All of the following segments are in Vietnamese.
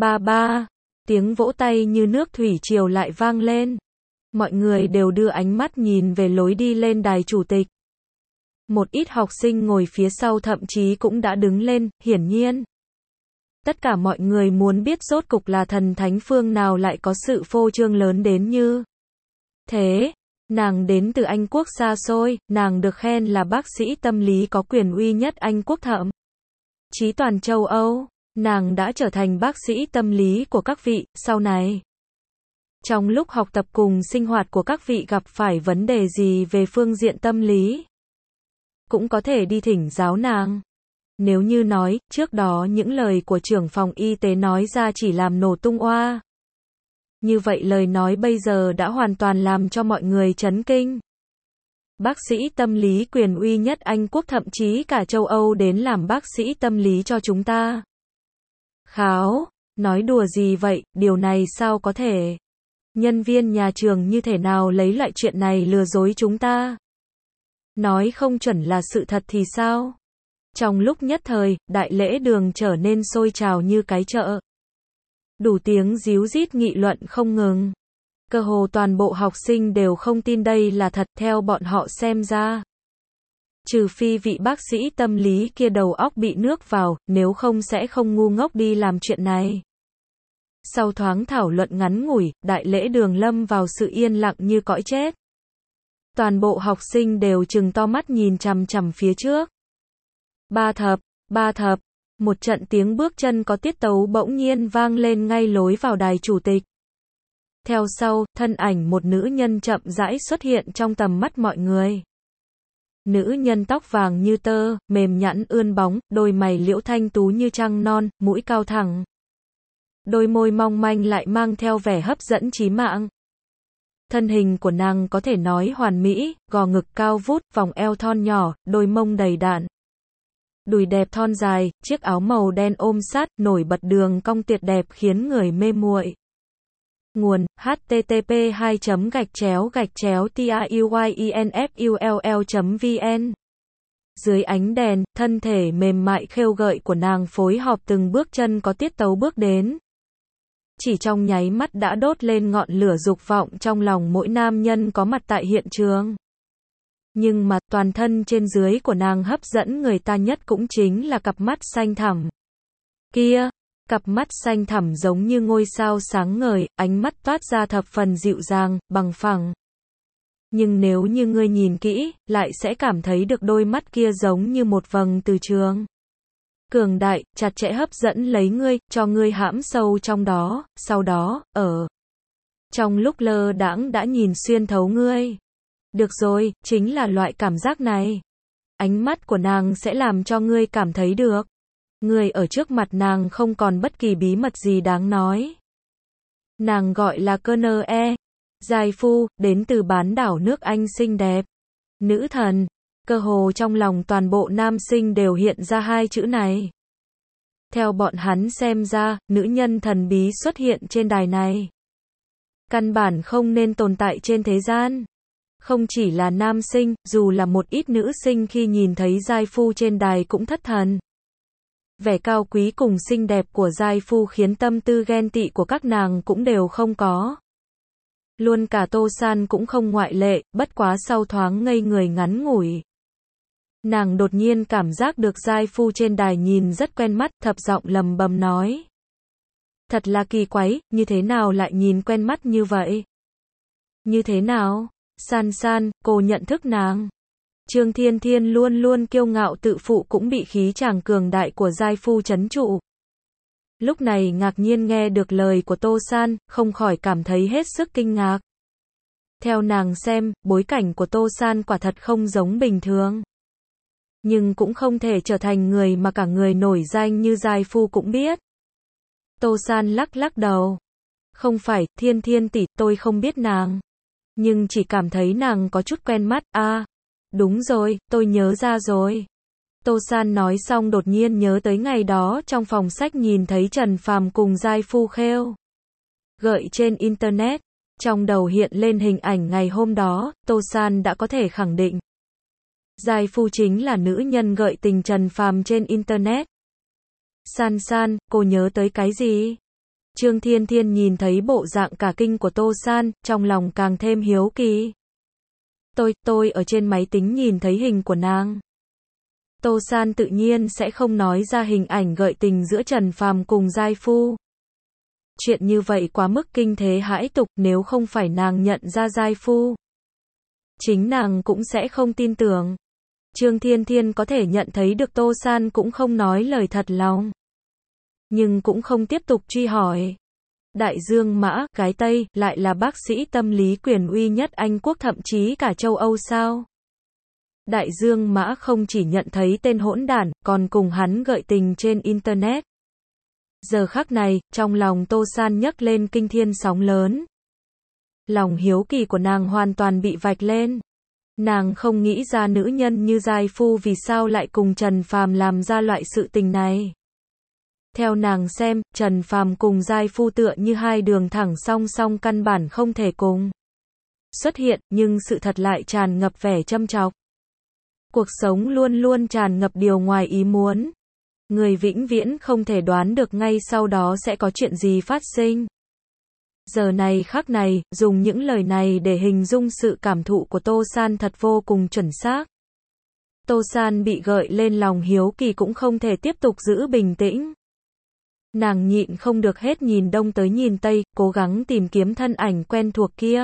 Ba ba, tiếng vỗ tay như nước thủy triều lại vang lên. Mọi người đều đưa ánh mắt nhìn về lối đi lên đài chủ tịch. Một ít học sinh ngồi phía sau thậm chí cũng đã đứng lên, hiển nhiên. Tất cả mọi người muốn biết rốt cục là thần thánh phương nào lại có sự phô trương lớn đến như thế. Nàng đến từ Anh quốc xa xôi, nàng được khen là bác sĩ tâm lý có quyền uy nhất Anh quốc thậm chí toàn châu Âu. Nàng đã trở thành bác sĩ tâm lý của các vị, sau này. Trong lúc học tập cùng sinh hoạt của các vị gặp phải vấn đề gì về phương diện tâm lý, cũng có thể đi thỉnh giáo nàng. Nếu như nói, trước đó những lời của trưởng phòng y tế nói ra chỉ làm nổ tung oa. Như vậy lời nói bây giờ đã hoàn toàn làm cho mọi người chấn kinh. Bác sĩ tâm lý quyền uy nhất Anh quốc thậm chí cả châu Âu đến làm bác sĩ tâm lý cho chúng ta. Kháo, nói đùa gì vậy, điều này sao có thể? Nhân viên nhà trường như thế nào lấy loại chuyện này lừa dối chúng ta? Nói không chuẩn là sự thật thì sao? Trong lúc nhất thời, đại lễ đường trở nên sôi trào như cái chợ. Đủ tiếng ríu rít nghị luận không ngừng. Cơ hồ toàn bộ học sinh đều không tin đây là thật, theo bọn họ xem ra. Trừ phi vị bác sĩ tâm lý kia đầu óc bị nước vào, nếu không sẽ không ngu ngốc đi làm chuyện này. Sau thoáng thảo luận ngắn ngủi, đại lễ đường lâm vào sự yên lặng như cõi chết. Toàn bộ học sinh đều trừng to mắt nhìn chằm chằm phía trước. Ba thập, một trận tiếng bước chân có tiết tấu bỗng nhiên vang lên ngay lối vào đài chủ tịch. Theo sau, thân ảnh một nữ nhân chậm rãi xuất hiện trong tầm mắt mọi người. Nữ nhân tóc vàng như tơ, mềm nhẵn ươn bóng, đôi mày liễu thanh tú như trăng non, mũi cao thẳng. Đôi môi mong manh lại mang theo vẻ hấp dẫn chí mạng. Thân hình của nàng có thể nói hoàn mỹ, gò ngực cao vút, vòng eo thon nhỏ, đôi mông đầy đặn. Đùi đẹp thon dài, chiếc áo màu đen ôm sát, nổi bật đường cong tuyệt đẹp khiến người mê muội. Nguồn: http://tauynfull.vn. Dưới ánh đèn, thân thể mềm mại khêu gợi của nàng phối hợp từng bước chân có tiết tấu bước đến. Chỉ trong nháy mắt đã đốt lên ngọn lửa dục vọng trong lòng mỗi nam nhân có mặt tại hiện trường. Nhưng mà, toàn thân trên dưới của nàng hấp dẫn người ta nhất cũng chính là cặp mắt xanh thẳm kia. Cặp mắt xanh thẳm giống như ngôi sao sáng ngời, ánh mắt toát ra thập phần dịu dàng, bằng phẳng. Nhưng nếu như ngươi nhìn kỹ, lại sẽ cảm thấy được đôi mắt kia giống như một vầng từ trường cường đại, chặt chẽ hấp dẫn lấy ngươi, cho ngươi hãm sâu trong đó, sau đó, trong lúc lơ đãng đã nhìn xuyên thấu ngươi. Được rồi, chính là loại cảm giác này. Ánh mắt của nàng sẽ làm cho ngươi cảm thấy được. Người ở trước mặt nàng không còn bất kỳ bí mật gì đáng nói. Nàng gọi là Kerne, giai phu, đến từ bán đảo nước Anh xinh đẹp. Nữ thần, cơ hồ trong lòng toàn bộ nam sinh đều hiện ra hai chữ này. Theo bọn hắn xem ra, nữ nhân thần bí xuất hiện trên đài này. Căn bản không nên tồn tại trên thế gian. Không chỉ là nam sinh, dù là một ít nữ sinh khi nhìn thấy giai phu trên đài cũng thất thần. Vẻ cao quý cùng xinh đẹp của giai phu khiến tâm tư ghen tị của các nàng cũng đều không có. Luôn cả Tô San cũng không ngoại lệ, bất quá sau thoáng ngây người ngắn ngủi. Nàng đột nhiên cảm giác được giai phu trên đài nhìn rất quen mắt, thấp giọng lầm bầm nói. Thật là kỳ quái, như thế nào lại nhìn quen mắt như vậy? Như thế nào? San San, cô nhận thức nàng. Trương Thiên Thiên luôn luôn kiêu ngạo tự phụ cũng bị khí chàng cường đại của giai phu trấn trụ. Lúc này ngạc nhiên nghe được lời của Tô San, không khỏi cảm thấy hết sức kinh ngạc. Theo nàng xem, bối cảnh của Tô San quả thật không giống bình thường. Nhưng cũng không thể trở thành người mà cả người nổi danh như giai phu cũng biết. Tô San lắc lắc đầu. Không phải, Thiên Thiên tỷ, tôi không biết nàng. Nhưng chỉ cảm thấy nàng có chút quen mắt, đúng rồi, tôi nhớ ra rồi. Tô San nói xong đột nhiên nhớ tới ngày đó trong phòng sách nhìn thấy Trần Phàm cùng giai phu khêu gợi trên Internet. Trong đầu hiện lên hình ảnh ngày hôm đó, Tô San đã có thể khẳng định. Giai phu chính là nữ nhân gợi tình Trần Phàm trên Internet. San San, cô nhớ tới cái gì? Trương Thiên Thiên nhìn thấy bộ dạng cả kinh của Tô San, trong lòng càng thêm hiếu kỳ. Tôi ở trên máy tính nhìn thấy hình của nàng. Tô San tự nhiên sẽ không nói ra hình ảnh gợi tình giữa Trần Phàm cùng giai phu. Chuyện như vậy quá mức kinh thế hãi tục, nếu không phải nàng nhận ra giai phu, chính nàng cũng sẽ không tin tưởng. Trương Thiên Thiên có thể nhận thấy được Tô San cũng không nói lời thật lòng, nhưng cũng không tiếp tục truy hỏi. Đại Dương Mã, gái Tây, lại là bác sĩ tâm lý quyền uy nhất Anh Quốc thậm chí cả châu Âu sao? Đại Dương Mã không chỉ nhận thấy tên hỗn đản, còn cùng hắn gợi tình trên Internet. Giờ khắc này, trong lòng Tô San nhấc lên kinh thiên sóng lớn. Lòng hiếu kỳ của nàng hoàn toàn bị vạch lên. Nàng không nghĩ ra nữ nhân như giai phu vì sao lại cùng Trần Phàm làm ra loại sự tình này. Theo nàng xem, Trần Phàm cùng giai phu tựa như hai đường thẳng song song căn bản không thể cùng xuất hiện, nhưng sự thật lại tràn ngập vẻ châm chọc. Cuộc sống luôn luôn tràn ngập điều ngoài ý muốn. Người vĩnh viễn không thể đoán được ngay sau đó sẽ có chuyện gì phát sinh. Giờ này khắc này, dùng những lời này để hình dung sự cảm thụ của Tô San thật vô cùng chuẩn xác. Tô San bị gợi lên lòng hiếu kỳ cũng không thể tiếp tục giữ bình tĩnh. Nàng nhịn không được hết nhìn đông tới nhìn tây, cố gắng tìm kiếm thân ảnh quen thuộc kia.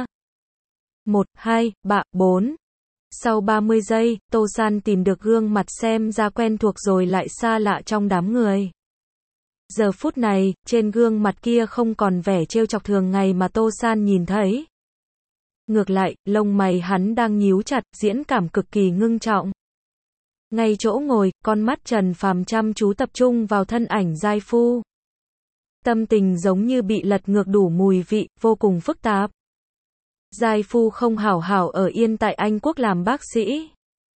1, 2, 3, 4. Sau 30 giây, Tô San tìm được gương mặt xem ra quen thuộc rồi lại xa lạ trong đám người. Giờ phút này, trên gương mặt kia không còn vẻ trêu chọc thường ngày mà Tô San nhìn thấy. Ngược lại, lông mày hắn đang nhíu chặt, diễn cảm cực kỳ ngưng trọng. Ngay chỗ ngồi, con mắt Trần Phàm chăm chú tập trung vào thân ảnh giai phu. Tâm tình giống như bị lật ngược đủ mùi vị, vô cùng phức tạp. Giai phu không hảo hảo ở yên tại Anh Quốc làm bác sĩ.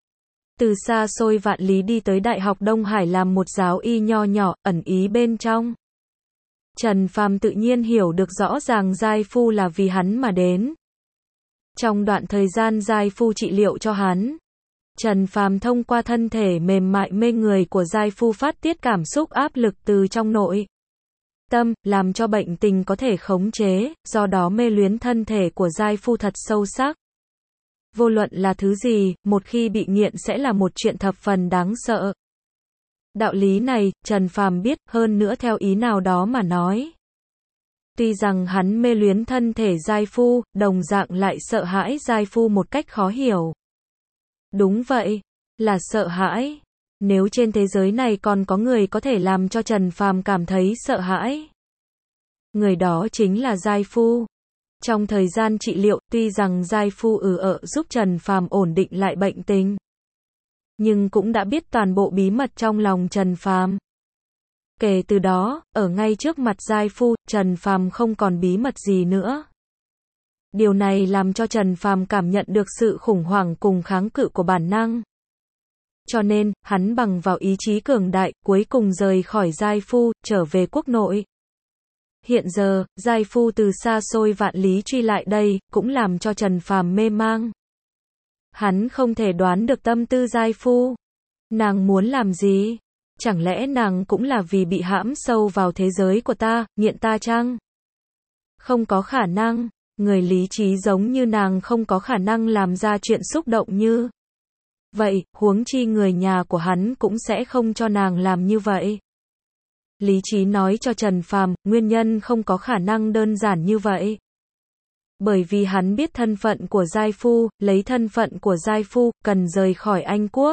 Từ xa xôi vạn lý đi tới Đại học Đông Hải làm một giáo y nho nhỏ, ẩn ý bên trong. Trần Phàm tự nhiên hiểu được rõ ràng giai phu là vì hắn mà đến. Trong đoạn thời gian giai phu trị liệu cho hắn, Trần Phàm thông qua thân thể mềm mại mê người của giai phu phát tiết cảm xúc áp lực từ trong nội tâm, làm cho bệnh tình có thể khống chế, do đó mê luyến thân thể của giai phu thật sâu sắc. Vô luận là thứ gì, một khi bị nghiện sẽ là một chuyện thập phần đáng sợ. Đạo lý này, Trần Phàm biết, hơn nữa theo ý nào đó mà nói. Tuy rằng hắn mê luyến thân thể giai phu, đồng dạng lại sợ hãi giai phu một cách khó hiểu. Đúng vậy, là sợ hãi. Nếu trên thế giới này còn có người có thể làm cho Trần Phàm cảm thấy sợ hãi, người đó chính là giai phu. Trong thời gian trị liệu, tuy rằng giai phu giúp Trần Phàm ổn định lại bệnh tình, nhưng cũng đã biết toàn bộ bí mật trong lòng Trần Phàm. Kể từ đó, ở ngay trước mặt giai phu, Trần Phàm không còn bí mật gì nữa. Điều này làm cho Trần Phàm cảm nhận được sự khủng hoảng cùng kháng cự của bản năng. Cho nên, hắn bằng vào ý chí cường đại, cuối cùng rời khỏi giai phu, trở về quốc nội. Hiện giờ, giai phu từ xa xôi vạn lý truy lại đây, cũng làm cho Trần Phàm mê mang. Hắn không thể đoán được tâm tư giai phu. Nàng muốn làm gì? Chẳng lẽ nàng cũng là vì bị hãm sâu vào thế giới của ta, nghiện ta chăng? Không có khả năng, người lý trí giống như nàng không có khả năng làm ra chuyện xúc động như vậy, huống chi người nhà của hắn cũng sẽ không cho nàng làm như vậy. Lý trí nói cho Trần Phàm, nguyên nhân không có khả năng đơn giản như vậy. Bởi vì hắn biết thân phận của giai phu, lấy thân phận của giai phu, cần rời khỏi Anh Quốc.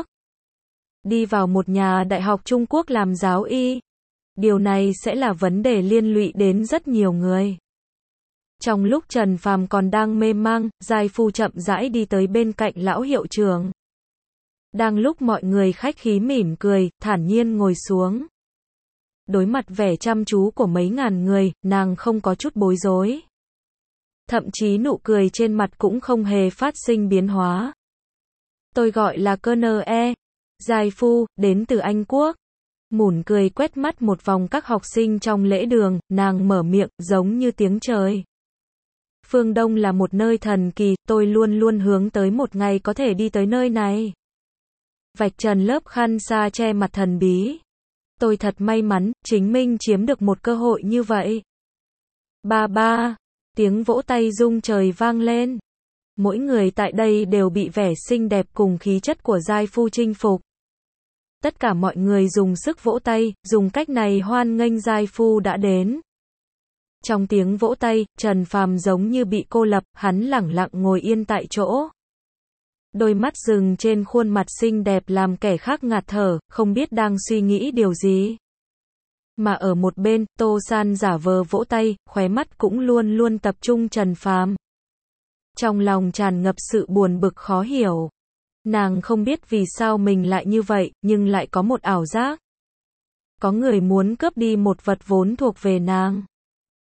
Đi vào một nhà đại học Trung Quốc làm giáo y. Điều này sẽ là vấn đề liên lụy đến rất nhiều người. Trong lúc Trần Phàm còn đang mê mang, giai phu chậm rãi đi tới bên cạnh lão hiệu trưởng. Đang lúc mọi người khách khí mỉm cười, thản nhiên ngồi xuống. Đối mặt vẻ chăm chú của mấy ngàn người, nàng không có chút bối rối. Thậm chí nụ cười trên mặt cũng không hề phát sinh biến hóa. Tôi gọi là Cơ giai phu, đến từ Anh Quốc. Mỉm cười quét mắt một vòng các học sinh trong lễ đường, nàng mở miệng, giống như tiếng trời. Phương Đông là một nơi thần kỳ, tôi luôn luôn hướng tới một ngày có thể đi tới nơi này. Vạch trần lớp khăn sa che mặt thần bí. Tôi thật may mắn, chính mình chiếm được một cơ hội như vậy. Ba ba, tiếng vỗ tay rung trời vang lên. Mỗi người tại đây đều bị vẻ xinh đẹp cùng khí chất của giai phu chinh phục. Tất cả mọi người dùng sức vỗ tay, dùng cách này hoan nghênh giai phu đã đến. Trong tiếng vỗ tay, Trần Phàm giống như bị cô lập, hắn lẳng lặng ngồi yên tại chỗ. Đôi mắt dừng trên khuôn mặt xinh đẹp làm kẻ khác ngạt thở, không biết đang suy nghĩ điều gì. Mà ở một bên, Tô San giả vờ vỗ tay, khóe mắt cũng luôn luôn tập trung Trần Phàm. Trong lòng tràn ngập sự buồn bực khó hiểu. Nàng không biết vì sao mình lại như vậy, nhưng lại có một ảo giác. Có người muốn cướp đi một vật vốn thuộc về nàng.